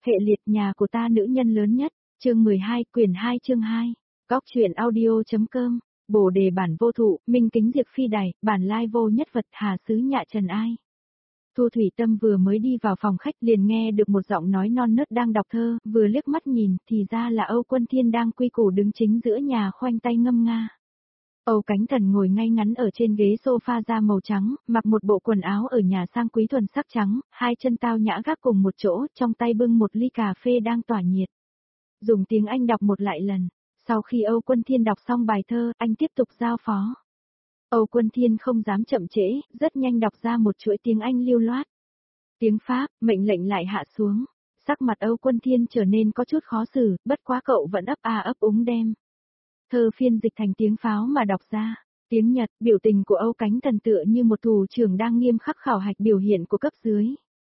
Hệ liệt nhà của ta nữ nhân lớn nhất, chương 12, quyển 2 chương 2, góc truyện audio.com, bổ đề bản vô thụ, minh kính diệp phi đài, bản lai vô nhất vật hà sứ nhạ trần ai. Thu Thủy Tâm vừa mới đi vào phòng khách liền nghe được một giọng nói non nớt đang đọc thơ, vừa liếc mắt nhìn thì ra là Âu Quân Thiên đang quy củ đứng chính giữa nhà khoanh tay ngâm nga. Âu Cánh Thần ngồi ngay ngắn ở trên ghế sofa da màu trắng, mặc một bộ quần áo ở nhà sang quý thuần sắc trắng, hai chân tao nhã gác cùng một chỗ, trong tay bưng một ly cà phê đang tỏa nhiệt. Dùng tiếng Anh đọc một lại lần, sau khi Âu Quân Thiên đọc xong bài thơ, anh tiếp tục giao phó. Âu Quân Thiên không dám chậm trễ, rất nhanh đọc ra một chuỗi tiếng Anh lưu loát. Tiếng Pháp, mệnh lệnh lại hạ xuống. Sắc mặt Âu Quân Thiên trở nên có chút khó xử, bất quá cậu vẫn ấp a ấp úng đem thơ phiên dịch thành tiếng Pháo mà đọc ra. Tiếng Nhật, biểu tình của Âu Cánh Thần tựa như một thủ trưởng đang nghiêm khắc khảo hạch biểu hiện của cấp dưới.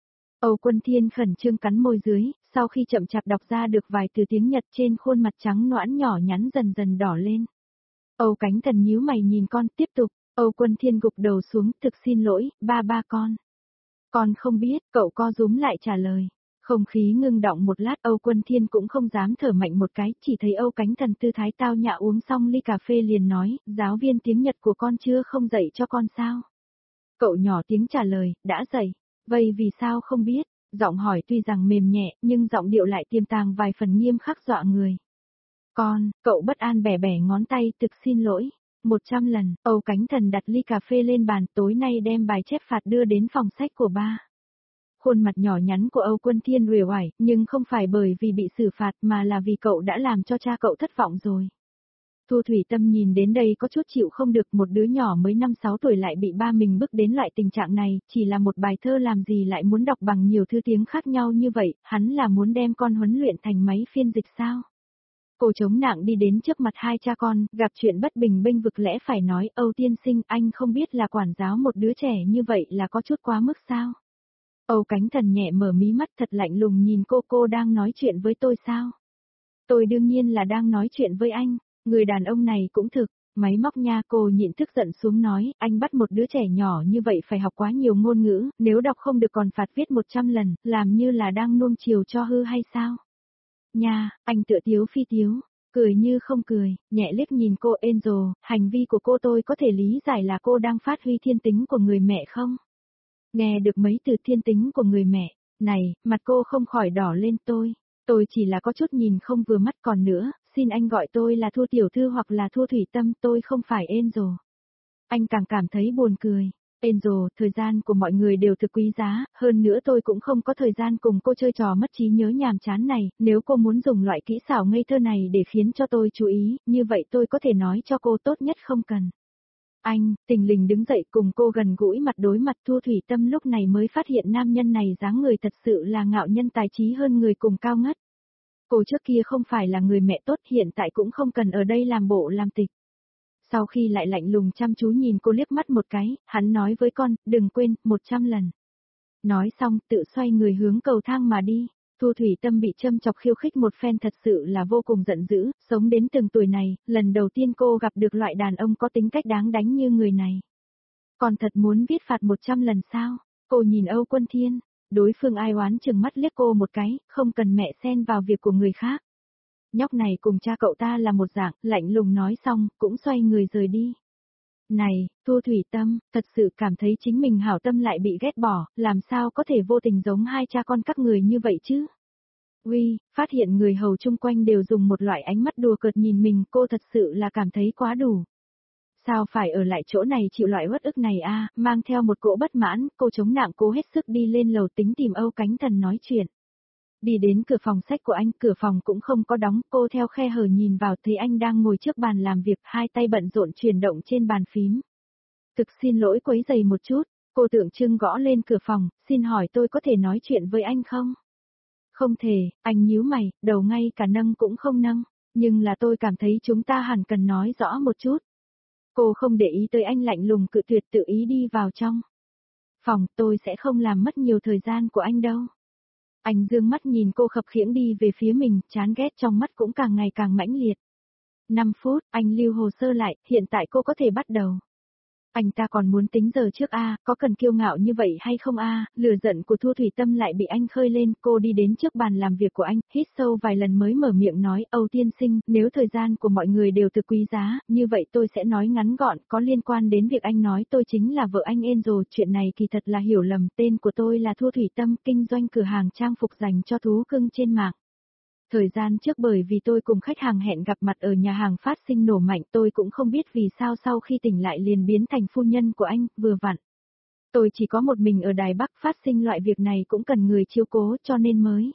Âu Quân Thiên khẩn trương cắn môi dưới, sau khi chậm chạp đọc ra được vài từ tiếng Nhật trên khuôn mặt trắng nõn nhỏ nhắn dần dần đỏ lên. Âu Cánh Thần nhíu mày nhìn con, tiếp tục. Âu Quân Thiên gục đầu xuống, thực xin lỗi, ba con. Con không biết, cậu co rúm lại trả lời. Không khí ngưng động một lát, Âu Quân Thiên cũng không dám thở mạnh một cái, chỉ thấy Âu Cánh Thần tư thái tao nhã uống xong ly cà phê liền nói, giáo viên tiếng Nhật của con chưa không dạy cho con sao? Cậu nhỏ tiếng trả lời, đã dạy. Vậy vì sao không biết? Giọng hỏi tuy rằng mềm nhẹ, nhưng giọng điệu lại tiềm tàng vài phần nghiêm khắc dọa người. Con, cậu bất an bẻ bẻ ngón tay, thực xin lỗi. 100 lần, Âu Cánh Thần đặt ly cà phê lên bàn, tối nay đem bài chép phạt đưa đến phòng sách của ba. Khuôn mặt nhỏ nhắn của Âu Quân Thiên uể oải, nhưng không phải bởi vì bị xử phạt mà là vì cậu đã làm cho cha cậu thất vọng rồi. Thu Thủy Tâm nhìn đến đây có chút chịu không được, một đứa nhỏ mới 5-6 tuổi lại bị ba mình bức đến loại tình trạng này, chỉ là một bài thơ làm gì lại muốn đọc bằng nhiều thứ tiếng khác nhau như vậy, hắn là muốn đem con huấn luyện thành máy phiên dịch sao? Cô chống nạng đi đến trước mặt hai cha con, gặp chuyện bất bình bênh vực lẽ phải nói, Âu tiên sinh, anh không biết là quản giáo một đứa trẻ như vậy là có chút quá mức sao? Âu Cánh Thần nhẹ mở mí mắt thật lạnh lùng nhìn cô đang nói chuyện với tôi sao? Tôi đương nhiên là đang nói chuyện với anh, người đàn ông này cũng thực, máy móc nha. Cô nhịn tức giận xuống nói, anh bắt một đứa trẻ nhỏ như vậy phải học quá nhiều ngôn ngữ, nếu đọc không được còn phạt viết 100 lần, làm như là đang nuông chiều cho hư hay sao? Nha, anh tựa tiếu phi tiếu, cười như không cười, nhẹ liếc nhìn cô. Angel, hành vi của cô tôi có thể lý giải là cô đang phát huy thiên tính của người mẹ không? Nghe được mấy từ thiên tính của người mẹ, này, mặt cô không khỏi đỏ lên. Tôi chỉ là có chút nhìn không vừa mắt, còn nữa, xin anh gọi tôi là Thu Tiểu Thư hoặc là Thu Thủy Tâm, tôi không phải Angel. Anh càng cảm thấy buồn cười. Angel, thời gian của mọi người đều thực quý giá, hơn nữa tôi cũng không có thời gian cùng cô chơi trò mất trí nhớ nhàm chán này, nếu cô muốn dùng loại kỹ xảo ngây thơ này để khiến cho tôi chú ý, như vậy tôi có thể nói cho cô tốt nhất không cần. Anh, Tình Lình đứng dậy cùng cô gần gũi mặt đối mặt. Thu Thủy Tâm lúc này mới phát hiện nam nhân này dáng người thật sự là ngạo nhân tài trí hơn người cùng cao ngất. Cô trước kia không phải là người mẹ tốt, hiện tại cũng không cần ở đây làm bộ làm tịch. Sau khi lại lạnh lùng chăm chú nhìn cô liếc mắt một cái, hắn nói với con, đừng quên, 100 lần. Nói xong, tự xoay người hướng cầu thang mà đi. Thu Thủy Tâm bị châm chọc khiêu khích một phen thật sự là vô cùng giận dữ, sống đến từng tuổi này, lần đầu tiên cô gặp được loại đàn ông có tính cách đáng đánh như người này. Còn thật muốn viết phạt 100 lần sao? Cô nhìn Âu Quân Thiên, đối phương ai oán chừng mắt liếc cô một cái, không cần mẹ xen vào việc của người khác. Nhóc này cùng cha cậu ta là một dạng, lạnh lùng nói xong, cũng xoay người rời đi. Này, Thu Thủy Tâm, thật sự cảm thấy chính mình hảo tâm lại bị ghét bỏ, làm sao có thể vô tình giống hai cha con các người như vậy chứ? Uy, phát hiện người hầu chung quanh đều dùng một loại ánh mắt đùa cợt nhìn mình, cô thật sự là cảm thấy quá đủ. Sao phải ở lại chỗ này chịu loại uất ức này a? Mang theo một cỗ bất mãn, cô chống nạng cố hết sức đi lên lầu tính tìm Âu Cánh Thần nói chuyện. Đi đến cửa phòng sách của anh, cửa phòng cũng không có đóng, cô theo khe hở nhìn vào thấy anh đang ngồi trước bàn làm việc, hai tay bận rộn chuyển động trên bàn phím. Thực xin lỗi quấy rầy một chút, cô tượng trưng gõ lên cửa phòng, xin hỏi tôi có thể nói chuyện với anh không? Không thể, anh nhíu mày, đầu ngay cả nâng cũng không nâng, nhưng là tôi cảm thấy chúng ta hẳn cần nói rõ một chút. Cô không để ý tới anh lạnh lùng cự tuyệt, tự ý đi vào trong phòng. Tôi sẽ không làm mất nhiều thời gian của anh đâu. Anh dương mắt nhìn cô khập khiễng đi về phía mình, chán ghét trong mắt cũng càng ngày càng mãnh liệt. 5 phút, anh lưu hồ sơ lại, hiện tại cô có thể bắt đầu. Anh ta còn muốn tính giờ trước có cần kiêu ngạo như vậy hay không lửa giận của Thu Thủy Tâm lại bị anh khơi lên, cô đi đến trước bàn làm việc của anh, hít sâu vài lần mới mở miệng nói, Âu tiên sinh, nếu thời gian của mọi người đều thực quý giá, như vậy tôi sẽ nói ngắn gọn, có liên quan đến việc anh nói tôi chính là vợ anh Angel, chuyện này kỳ thật là hiểu lầm, tên của tôi là Thu Thủy Tâm, kinh doanh cửa hàng trang phục dành cho thú cưng trên mạng. Thời gian trước bởi vì tôi cùng khách hàng hẹn gặp mặt ở nhà hàng phát sinh nổ mạnh, tôi cũng không biết vì sao sau khi tỉnh lại liền biến thành phu nhân của anh, vừa vặn. Tôi chỉ có một mình ở Đài Bắc, phát sinh loại việc này cũng cần người chiếu cố cho nên mới.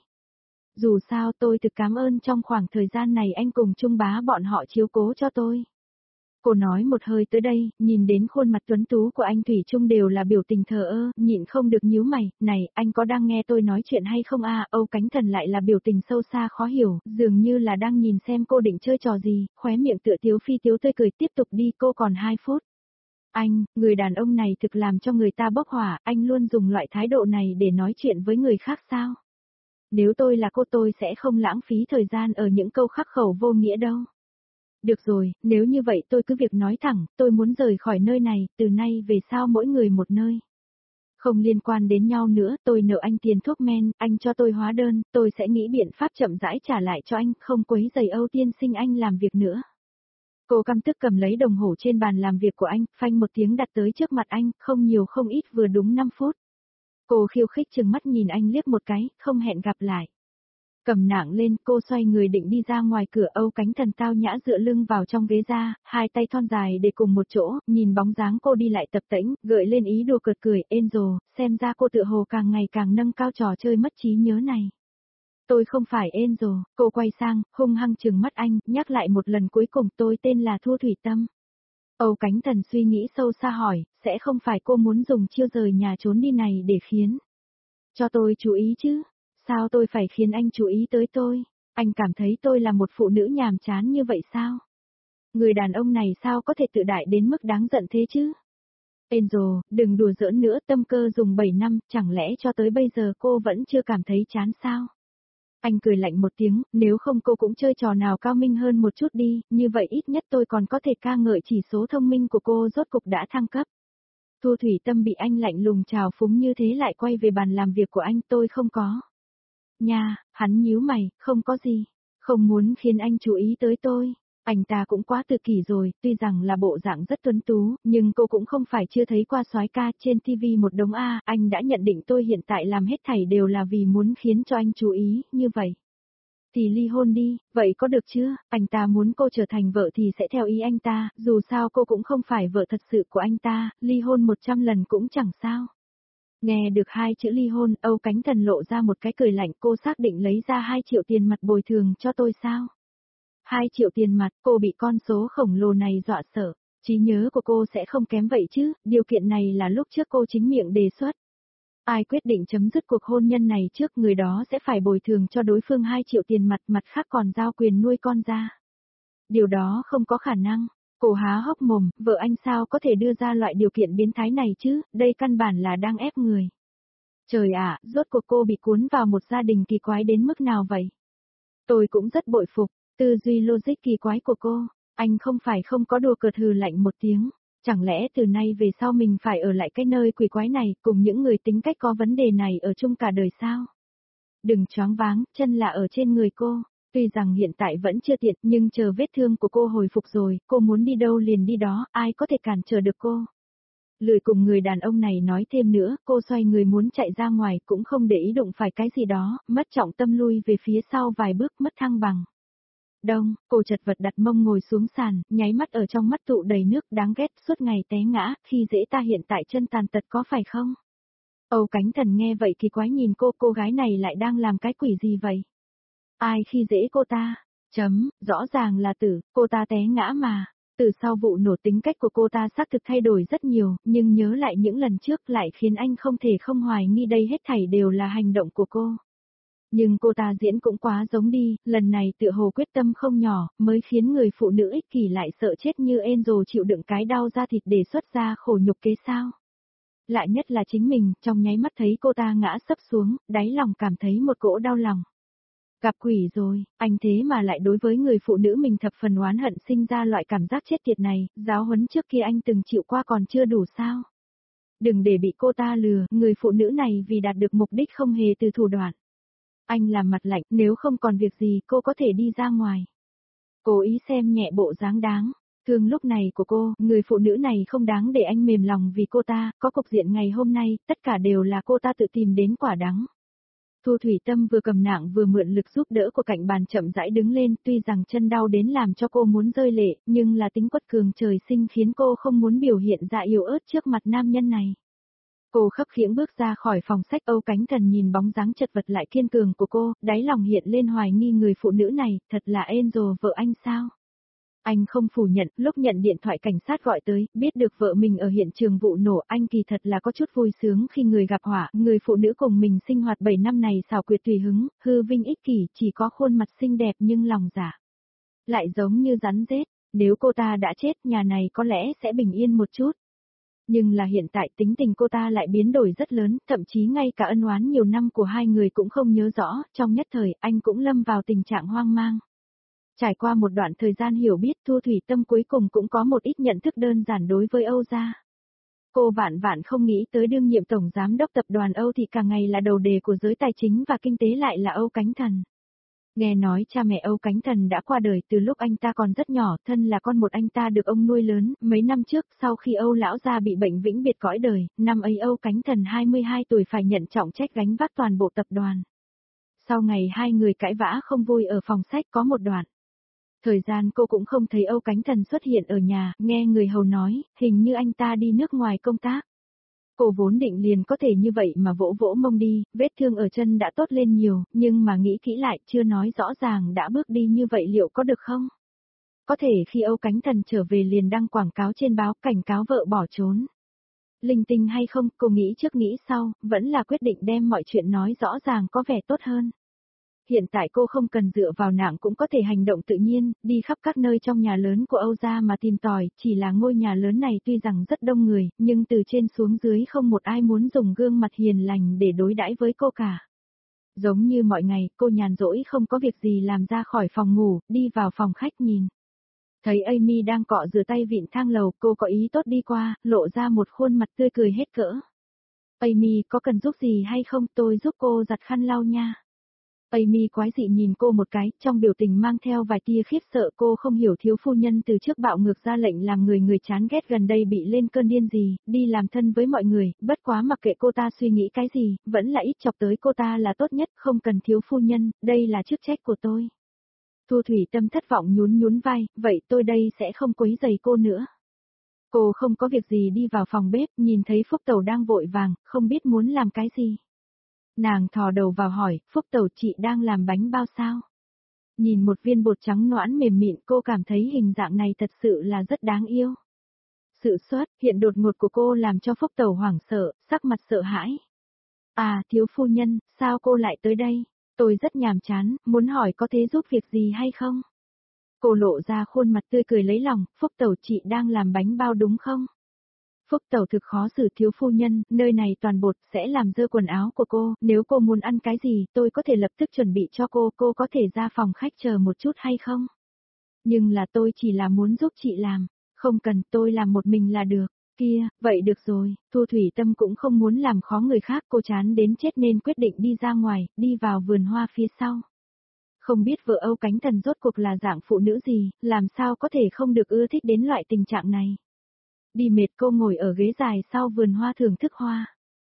Dù sao tôi thực cảm ơn trong khoảng thời gian này anh cùng Trung Bá bọn họ chiếu cố cho tôi. Cô nói một hơi tới đây, nhìn đến khuôn mặt tuấn tú của anh Thủy Chung đều là biểu tình thờ ơ, nhịn không được nhíu mày, này, anh có đang nghe tôi nói chuyện hay không Âu Cánh Thần lại là biểu tình sâu xa khó hiểu, dường như là đang nhìn xem cô định chơi trò gì, khóe miệng tựa tiếu phi tiếu tươi cười, tiếp tục đi, cô còn 2 phút. Anh, người đàn ông này thực làm cho người ta bốc hỏa, anh luôn dùng loại thái độ này để nói chuyện với người khác sao? Nếu tôi là cô tôi sẽ không lãng phí thời gian ở những câu khắc khẩu vô nghĩa đâu. Được rồi, nếu như vậy tôi cứ việc nói thẳng, tôi muốn rời khỏi nơi này, từ nay về sau mỗi người một nơi. Không liên quan đến nhau nữa, tôi nợ anh tiền thuốc men, anh cho tôi hóa đơn, tôi sẽ nghĩ biện pháp chậm rãi trả lại cho anh, không quấy rầy Âu tiên sinh anh làm việc nữa. Cô căm tức cầm lấy đồng hồ trên bàn làm việc của anh, phanh một tiếng đặt tới trước mặt anh, không nhiều không ít vừa đúng 5 phút. Cô khiêu khích trừng mắt nhìn anh liếc một cái, không hẹn gặp lại. Cầm nạng lên, cô xoay người định đi ra ngoài cửa, Âu Cánh Thần tao nhã dựa lưng vào trong ghế ra, hai tay thon dài để cùng một chỗ, nhìn bóng dáng cô đi lại tập tễnh, gợi lên ý đùa cợt cười, Angel, xem ra cô tựa hồ càng ngày càng nâng cao trò chơi mất trí nhớ này. Tôi không phải Angel, cô quay sang, hung hăng trừng mắt anh, nhắc lại một lần cuối cùng, tôi tên là Thu Thủy Tâm. Âu Cánh Thần suy nghĩ sâu xa hỏi, sẽ không phải cô muốn dùng chiêu rời nhà trốn đi này để khiến cho tôi chú ý chứ? Sao tôi phải khiến anh chú ý tới tôi? Anh cảm thấy tôi là một phụ nữ nhàm chán như vậy sao? Người đàn ông này sao có thể tự đại đến mức đáng giận thế chứ? Angel, đừng đùa giỡn nữa, tâm cơ dùng 7 năm, chẳng lẽ cho tới bây giờ cô vẫn chưa cảm thấy chán sao? Anh cười lạnh một tiếng, nếu không cô cũng chơi trò nào cao minh hơn một chút đi, như vậy ít nhất tôi còn có thể ca ngợi chỉ số thông minh của cô rốt cục đã thăng cấp. Thu Thủy Tâm bị anh lạnh lùng trào phúng như thế lại quay về bàn làm việc của anh, tôi không có. Nha, hắn nhíu mày, không có gì, không muốn khiến anh chú ý tới tôi. Anh ta cũng quá tự kỷ rồi, tuy rằng là bộ dạng rất tuấn tú, nhưng cô cũng không phải chưa thấy qua soái ca trên TV một đống anh đã nhận định tôi hiện tại làm hết thảy đều là vì muốn khiến cho anh chú ý, như vậy. Thì ly hôn đi, vậy có được chưa? Anh ta muốn cô trở thành vợ thì sẽ theo ý anh ta, dù sao cô cũng không phải vợ thật sự của anh ta, ly hôn 100 lần cũng chẳng sao. Nghe được 2 chữ ly hôn, Âu Cánh Thần lộ ra một cái cười lạnh, cô xác định lấy ra 2 triệu tiền mặt bồi thường cho tôi sao? 2 triệu tiền mặt, cô bị con số khổng lồ này dọa sợ, trí nhớ của cô sẽ không kém vậy chứ, điều kiện này là lúc trước cô chính miệng đề xuất. Ai quyết định chấm dứt cuộc hôn nhân này trước, người đó sẽ phải bồi thường cho đối phương 2 triệu tiền mặt, mặt khác còn giao quyền nuôi con ra. Điều đó không có khả năng. Cô há hốc mồm, vợ anh sao có thể đưa ra loại điều kiện biến thái này chứ, đây căn bản là đang ép người. Trời ạ, rốt cuộc cô bị cuốn vào một gia đình kỳ quái đến mức nào vậy? Tôi cũng rất bội phục, tư duy logic kỳ quái của cô, anh không phải không có đùa cợt, hừ lạnh một tiếng. Chẳng lẽ từ nay về sau mình phải ở lại cái nơi quỷ quái này, cùng những người tính cách có vấn đề này ở chung cả đời sao? Đừng choáng váng, chân là ở trên người cô. Tuy rằng hiện tại vẫn chưa tiện, nhưng chờ vết thương của cô hồi phục rồi, cô muốn đi đâu liền đi đó, ai có thể cản trở được cô. Lười cùng người đàn ông này nói thêm nữa, cô xoay người muốn chạy ra ngoài cũng không để ý đụng phải cái gì đó, mất trọng tâm lui về phía sau vài bước, mất thăng bằng. Đông, cô chật vật đặt mông ngồi xuống sàn, nháy mắt ở trong mắt tụ đầy nước, đáng ghét, suốt ngày té ngã, khi dễ ta hiện tại chân tàn tật có phải không? Âu Cánh Thần nghe vậy kỳ quái nhìn cô gái này lại đang làm cái quỷ gì vậy? Ai khi dễ cô ta? Rõ ràng là cô ta té ngã mà. Từ sau vụ nổ tính cách của cô ta xác thực thay đổi rất nhiều, nhưng nhớ lại những lần trước lại khiến anh không thể không hoài nghi đây hết thảy đều là hành động của cô. Nhưng cô ta diễn cũng quá giống đi, lần này tựa hồ quyết tâm không nhỏ, mới khiến người phụ nữ ích kỷ lại sợ chết như Angel chịu đựng cái đau da thịt để xuất ra khổ nhục kế sao. Lạ nhất là chính mình, trong nháy mắt thấy cô ta ngã sấp xuống, đáy lòng cảm thấy một cỗ đau lòng. Gặp quỷ rồi, anh thế mà lại đối với người phụ nữ mình thập phần oán hận sinh ra loại cảm giác chết tiệt này, giáo huấn trước kia anh từng chịu qua còn chưa đủ sao. Đừng để bị cô ta lừa, người phụ nữ này vì đạt được mục đích không hề từ thủ đoạn. Anh làm mặt lạnh, nếu không còn việc gì cô có thể đi ra ngoài. Cố ý xem nhẹ bộ dáng đáng thương lúc này của cô, người phụ nữ này không đáng để anh mềm lòng vì cô ta, có cục diện ngày hôm nay, tất cả đều là cô ta tự tìm đến quả đắng. Thu Thủy Tâm vừa cầm nạng vừa mượn lực giúp đỡ của cạnh bàn chậm rãi đứng lên, tuy rằng chân đau đến làm cho cô muốn rơi lệ, nhưng là tính quật cường trời sinh khiến cô không muốn biểu hiện ra yếu ớt trước mặt nam nhân này. Cô khấp khiễng bước ra khỏi phòng sách, Âu Cánh Thần nhìn bóng dáng chật vật lại kiên cường của cô, đáy lòng hiện lên hoài nghi người phụ nữ này, thật là Angel vợ anh sao? Anh không phủ nhận, lúc nhận điện thoại cảnh sát gọi tới, biết được vợ mình ở hiện trường vụ nổ, anh kỳ thật là có chút vui sướng khi người gặp họa, người phụ nữ cùng mình sinh hoạt 7 năm này xảo quyệt tùy hứng, hư vinh ích kỷ, chỉ có khuôn mặt xinh đẹp nhưng lòng dạ lại giống như rắn rết, nếu cô ta đã chết, nhà này có lẽ sẽ bình yên một chút. Nhưng là hiện tại tính tình cô ta lại biến đổi rất lớn, thậm chí ngay cả ân oán nhiều năm của hai người cũng không nhớ rõ, trong nhất thời anh cũng lâm vào tình trạng hoang mang. Trải qua một đoạn thời gian hiểu biết, Thu Thủy Tâm cuối cùng cũng có một ít nhận thức đơn giản đối với Âu gia. Cô vạn vạn không nghĩ tới đương nhiệm tổng giám đốc tập đoàn Âu thì cả ngày là đầu đề của giới tài chính và kinh tế lại là Âu Cánh Thần. Nghe nói cha mẹ Âu Cánh Thần đã qua đời từ lúc anh ta còn rất nhỏ, thân là con một anh ta được ông nuôi lớn, mấy năm trước sau khi Âu lão gia bị bệnh vĩnh biệt cõi đời, năm ấy Âu Cánh Thần 22 tuổi phải nhận trọng trách gánh vác toàn bộ tập đoàn. Sau ngày hai người cãi vã không vui ở phòng sách có một đoạn. Thời gian cô cũng không thấy Âu Cánh Thần xuất hiện ở nhà, nghe người hầu nói, hình như anh ta đi nước ngoài công tác. Cô vốn định liền có thể như vậy mà vỗ vỗ mông đi, vết thương ở chân đã tốt lên nhiều, nhưng mà nghĩ kỹ lại chưa nói rõ ràng đã bước đi như vậy liệu có được không? Có thể khi Âu Cánh Thần trở về liền đăng quảng cáo trên báo cảnh cáo vợ bỏ trốn. Linh tinh hay không, cô nghĩ trước nghĩ sau, vẫn là quyết định đem mọi chuyện nói rõ ràng có vẻ tốt hơn. Hiện tại cô không cần dựa vào nạng cũng có thể hành động tự nhiên, đi khắp các nơi trong nhà lớn của Âu gia mà tìm tòi, chỉ là ngôi nhà lớn này tuy rằng rất đông người, nhưng từ trên xuống dưới không một ai muốn dùng gương mặt hiền lành để đối đãi với cô cả. Giống như mọi ngày, cô nhàn rỗi không có việc gì làm ra khỏi phòng ngủ, đi vào phòng khách nhìn. Thấy Amy đang cọ rửa tay vịn thang lầu, cô có ý tốt đi qua, lộ ra một khuôn mặt tươi cười hết cỡ. Amy có cần giúp gì hay không, tôi giúp cô giặt khăn lau nha. Amy quái dị nhìn cô một cái, trong biểu tình mang theo vài tia khiếp sợ, cô không hiểu thiếu phu nhân từ trước bạo ngược ra lệnh làm người chán ghét gần đây bị lên cơn điên gì, đi làm thân với mọi người, bất quá mặc kệ cô ta suy nghĩ cái gì, vẫn là ít chọc tới cô ta là tốt nhất, không cần thiếu phu nhân, đây là chức trách của tôi. Thu Thủy Tâm thất vọng nhún vai, vậy tôi đây sẽ không quấy rầy cô nữa. Cô không có việc gì đi vào phòng bếp, nhìn thấy Phúc Tẩu đang vội vàng, không biết muốn làm cái gì. Nàng thò đầu vào hỏi, Phúc Tẩu chị đang làm bánh bao sao? Nhìn một viên bột trắng noãn mềm mịn cô cảm thấy hình dạng này thật sự là rất đáng yêu. Sự xuất hiện đột ngột của cô làm cho Phúc Tẩu hoảng sợ, sắc mặt sợ hãi. À, thiếu phu nhân, sao cô lại tới đây? Tôi rất nhàm chán, muốn hỏi có thể giúp việc gì hay không? Cô lộ ra khuôn mặt tươi cười lấy lòng, Phúc Tẩu chị đang làm bánh bao đúng không? Phúc Tẩu thực khó xử thiếu phu nhân, nơi này toàn bột sẽ làm dơ quần áo của cô, nếu cô muốn ăn cái gì tôi có thể lập tức chuẩn bị cho cô có thể ra phòng khách chờ một chút hay không? Nhưng là tôi chỉ là muốn giúp chị làm, không cần tôi làm một mình là được, kia, vậy được rồi, Thu Thủy Tâm cũng không muốn làm khó người khác, cô chán đến chết nên quyết định đi ra ngoài, đi vào vườn hoa phía sau. Không biết vợ Âu Cánh Thần rốt cuộc là dạng phụ nữ gì, làm sao có thể không được ưa thích đến loại tình trạng này. Đi mệt cô ngồi ở ghế dài sau vườn hoa thưởng thức hoa.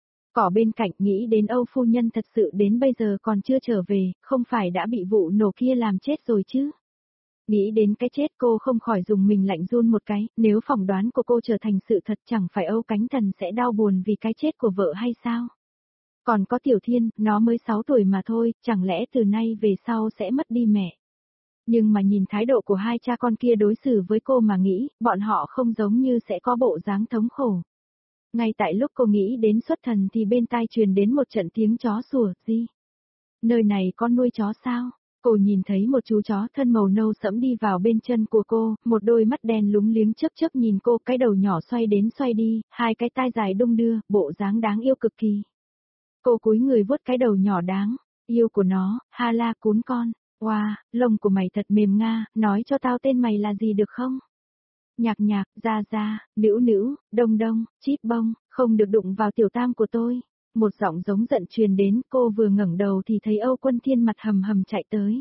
Cỏ bên cạnh nghĩ đến Âu phu nhân thật sự đến bây giờ còn chưa trở về, không phải đã bị vụ nổ kia làm chết rồi chứ. Nghĩ đến cái chết cô không khỏi dùng mình lạnh run một cái, nếu phỏng đoán của cô trở thành sự thật chẳng phải Âu Cánh Thần sẽ đau buồn vì cái chết của vợ hay sao? Còn có Tiểu Thiên, nó mới 6 tuổi mà thôi, chẳng lẽ từ nay về sau sẽ mất đi mẹ? Nhưng mà nhìn thái độ của hai cha con kia đối xử với cô mà nghĩ, bọn họ không giống như sẽ có bộ dáng thống khổ. Ngay tại lúc cô nghĩ đến xuất thần thì bên tai truyền đến một trận tiếng chó sủa, gì? Nơi này có nuôi chó sao? Cô nhìn thấy một chú chó thân màu nâu sẫm đi vào bên chân của cô, một đôi mắt đen lúng liếng chớp chớp nhìn cô, cái đầu nhỏ xoay đến xoay đi, hai cái tai dài đung đưa, bộ dáng đáng yêu cực kỳ. Cô cúi người vuốt cái đầu nhỏ đáng Yêu của nó, ha la cún con, wow, lông của mày thật mềm nga, nói cho tao tên mày là gì được không? Nhạc nhạc, ra ra, nữu nữu, đông đông, chít bông, không được đụng vào tiểu tam của tôi. Một giọng giống giận truyền đến, cô vừa ngẩng đầu thì thấy Âu Quân Thiên mặt hầm hầm chạy tới.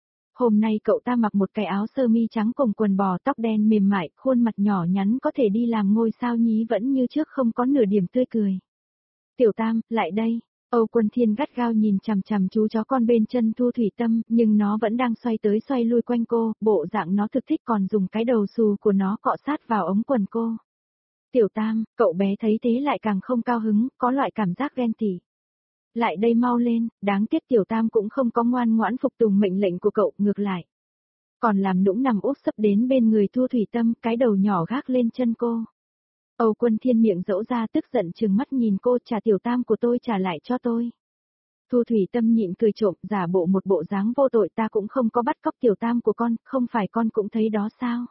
Hôm nay cậu ta mặc một cái áo sơ mi trắng cùng quần bò, tóc đen mềm mại, khuôn mặt nhỏ nhắn có thể đi làm ngôi sao nhí vẫn như trước, không có nửa điểm tươi cười. Tiểu tam, lại đây. Âu Quân Thiên gắt gao nhìn chằm chằm chú chó con bên chân Thu Thủy Tâm, nhưng nó vẫn đang xoay tới xoay lui quanh cô, bộ dạng nó thực thích, còn dùng cái đầu xù của nó cọ sát vào ống quần cô. Tiểu tam, cậu bé thấy thế lại càng không cao hứng, có loại cảm giác ghen tị. Lại đây mau lên, đáng tiếc tiểu tam cũng không có ngoan ngoãn phục tùng mệnh lệnh của cậu, ngược lại. Còn làm nũng nằm úp sấp đến bên người Thu Thủy Tâm, cái đầu nhỏ gác lên chân cô. Âu Quân Thiên miệng dẫu ra tức giận trừng mắt nhìn cô, trả tiểu tam của tôi trả lại cho tôi. Thu Thủy Tâm nhịn cười trộm, giả bộ một bộ dáng vô tội, ta cũng không có bắt cóc tiểu tam của con, không phải con cũng thấy đó sao?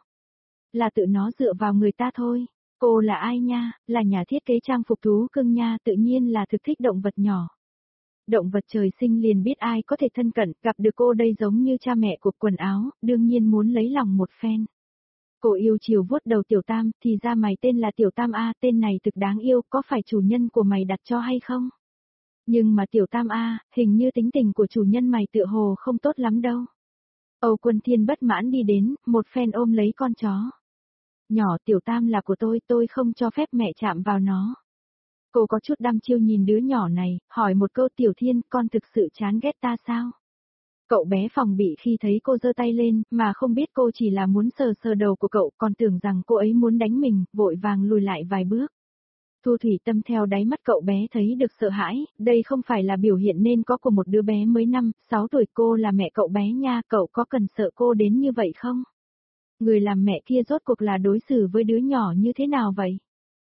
Là tự nó dựa vào người ta thôi. Cô là ai nha, là nhà thiết kế trang phục thú cưng nha, tự nhiên là thực thích động vật nhỏ. Động vật trời sinh liền biết ai có thể thân cận, gặp được cô đây giống như cha mẹ của quần áo, đương nhiên muốn lấy lòng một phen. Cô yêu chiều vuốt đầu tiểu tam, thì ra mày tên là tiểu tam a, tên này thực đáng yêu, có phải chủ nhân của mày đặt cho hay không? Nhưng mà tiểu tam a, hình như tính tình của chủ nhân mày tựa hồ không tốt lắm đâu. Âu Quân Thiên bất mãn đi đến, một phen ôm lấy con chó. Nhỏ, tiểu tam là của tôi không cho phép mẹ chạm vào nó. Cô có chút đăm chiêu nhìn đứa nhỏ này, hỏi một câu, Tiểu Thiên, con thực sự chán ghét ta sao? Cậu bé phòng bị khi thấy cô giơ tay lên, mà không biết cô chỉ là muốn sờ sờ đầu của cậu, còn tưởng rằng cô ấy muốn đánh mình, vội vàng lùi lại vài bước. Thu Thủy Tâm theo đáy mắt cậu bé thấy được sợ hãi, đây không phải là biểu hiện nên có của một đứa bé mới 5-6 tuổi, cô là mẹ cậu bé nha, cậu có cần sợ cô đến như vậy không? Người làm mẹ kia rốt cuộc là đối xử với đứa nhỏ như thế nào vậy?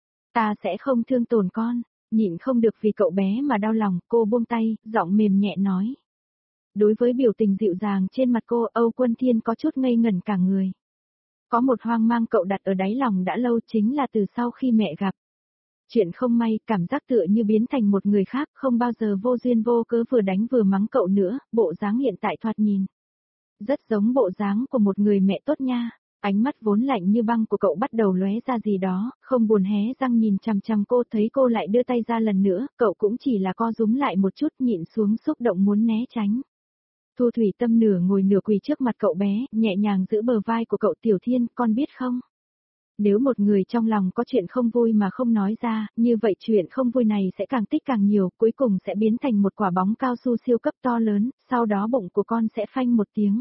Ta sẽ không thương tổn con, nhịn không được vì cậu bé mà đau lòng, cô buông tay, giọng mềm nhẹ nói. Đối với biểu tình dịu dàng trên mặt cô, Âu Quân Thiên có chút ngây ngẩn cả người. Có một hoang mang cậu đặt ở đáy lòng đã lâu, chính là từ sau khi mẹ gặp. Chuyện không may, cảm giác tựa như biến thành một người khác, không bao giờ vô duyên vô cớ vừa đánh vừa mắng cậu nữa, bộ dáng hiện tại thoạt nhìn. Rất giống bộ dáng của một người mẹ tốt nha. Ánh mắt vốn lạnh như băng của cậu bắt đầu lóe ra gì đó, không buồn hé răng nhìn chằm chằm cô, thấy cô lại đưa tay ra lần nữa, cậu cũng chỉ là co rúm lại một chút, nhịn xuống xúc động muốn né tránh. Thu Thủy Tâm nửa ngồi nửa quỳ trước mặt cậu bé, nhẹ nhàng giữ bờ vai của cậu, Tiểu Thiên, con biết không? Nếu một người trong lòng có chuyện không vui mà không nói ra, như vậy chuyện không vui này sẽ càng tích càng nhiều, cuối cùng sẽ biến thành một quả bóng cao su siêu cấp to lớn, sau đó bụng của con sẽ phanh một tiếng.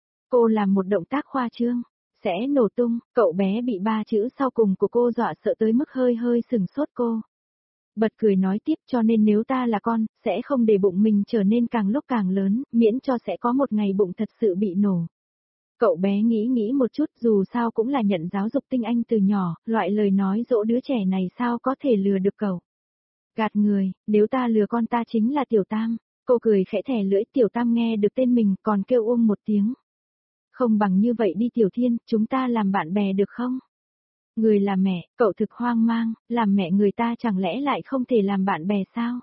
Cô làm một động tác khoa trương, sẽ nổ tung, cậu bé bị 3 chữ sau cùng của cô dọa sợ tới mức hơi hơi sừng sốt cô. Bật cười nói tiếp, cho nên nếu ta là con, sẽ không để bụng mình trở nên càng lúc càng lớn, miễn cho sẽ có một ngày bụng thật sự bị nổ. Cậu bé nghĩ một chút, dù sao cũng là nhận giáo dục tinh anh từ nhỏ, loại lời nói dỗ đứa trẻ này sao có thể lừa được cậu. Gạt người, nếu ta lừa con ta chính là Tiểu Tam. Cô cười khẽ thẻ lưỡi, Tiểu Tam nghe được tên mình còn kêu một tiếng. Không bằng như vậy đi Tiểu Thiên, chúng ta làm bạn bè được không? Người là mẹ, cậu thực hoang mang, làm mẹ người ta chẳng lẽ lại không thể làm bạn bè sao?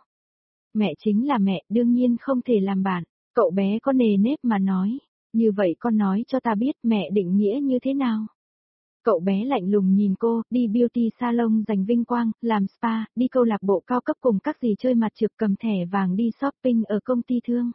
Mẹ chính là mẹ, đương nhiên không thể làm bạn. Cậu bé có nề nếp mà nói. Như vậy con nói cho ta biết mẹ định nghĩa như thế nào? Cậu bé lạnh lùng nhìn cô, đi beauty salon giành vinh quang, làm spa, đi câu lạc bộ cao cấp cùng các gì chơi mặt trượt, cầm thẻ vàng đi shopping ở công ty thương.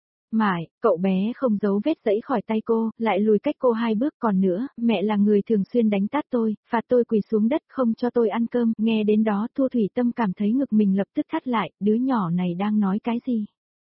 Mãi, cậu bé không giấu vết giãy khỏi tay cô, lại lùi cách cô 2 bước, còn nữa, mẹ là người thường xuyên đánh tát tôi, phạt tôi quỳ xuống đất không cho tôi ăn cơm, nghe đến đó Thu Thủy Tâm cảm thấy ngực mình lập tức thắt lại, đứa nhỏ này đang nói cái gì?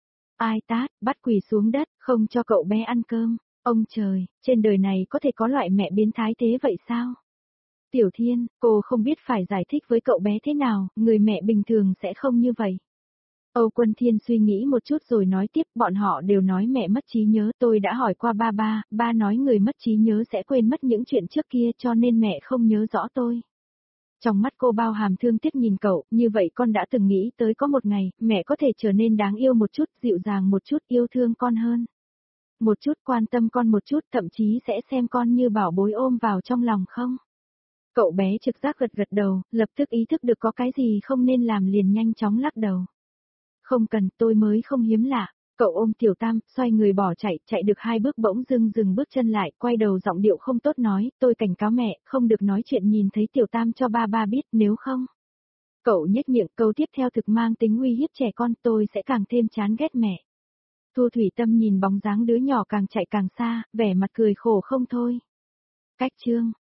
Ai tát, bắt quỳ xuống đất, không cho cậu bé ăn cơm, ông trời, trên đời này có thể có loại mẹ biến thái thế vậy sao? Tiểu Thiên, cô không biết phải giải thích với cậu bé thế nào, người mẹ bình thường sẽ không như vậy. Âu Quân Thiên suy nghĩ một chút rồi nói tiếp, bọn họ đều nói mẹ mất trí nhớ, tôi đã hỏi qua ba nói người mất trí nhớ sẽ quên mất những chuyện trước kia cho nên mẹ không nhớ rõ tôi. Trong mắt cô bao hàm thương tiếc nhìn cậu, như vậy con đã từng nghĩ tới có một ngày, mẹ có thể trở nên đáng yêu một chút, dịu dàng một chút, yêu thương con hơn. Một chút quan tâm con một chút, thậm chí sẽ xem con như bảo bối ôm vào trong lòng không? Cậu bé trực giác gật gật đầu, lập tức ý thức được có cái gì không nên làm liền nhanh chóng lắc đầu. Không cần, tôi mới không hiếm lạ. Cậu ôm Tiểu Tam, xoay người bỏ chạy, chạy được 2 bước bỗng dưng dừng bước chân lại, quay đầu giọng điệu không tốt nói, tôi cảnh cáo mẹ, không được nói chuyện nhìn thấy Tiểu Tam cho ba biết, nếu không. Cậu nhếch miệng, câu tiếp theo thực mang tính uy hiếp trẻ con, tôi sẽ càng thêm chán ghét mẹ. Thu Thủy Tâm nhìn bóng dáng đứa nhỏ càng chạy càng xa, vẻ mặt cười khổ không thôi. Cách chương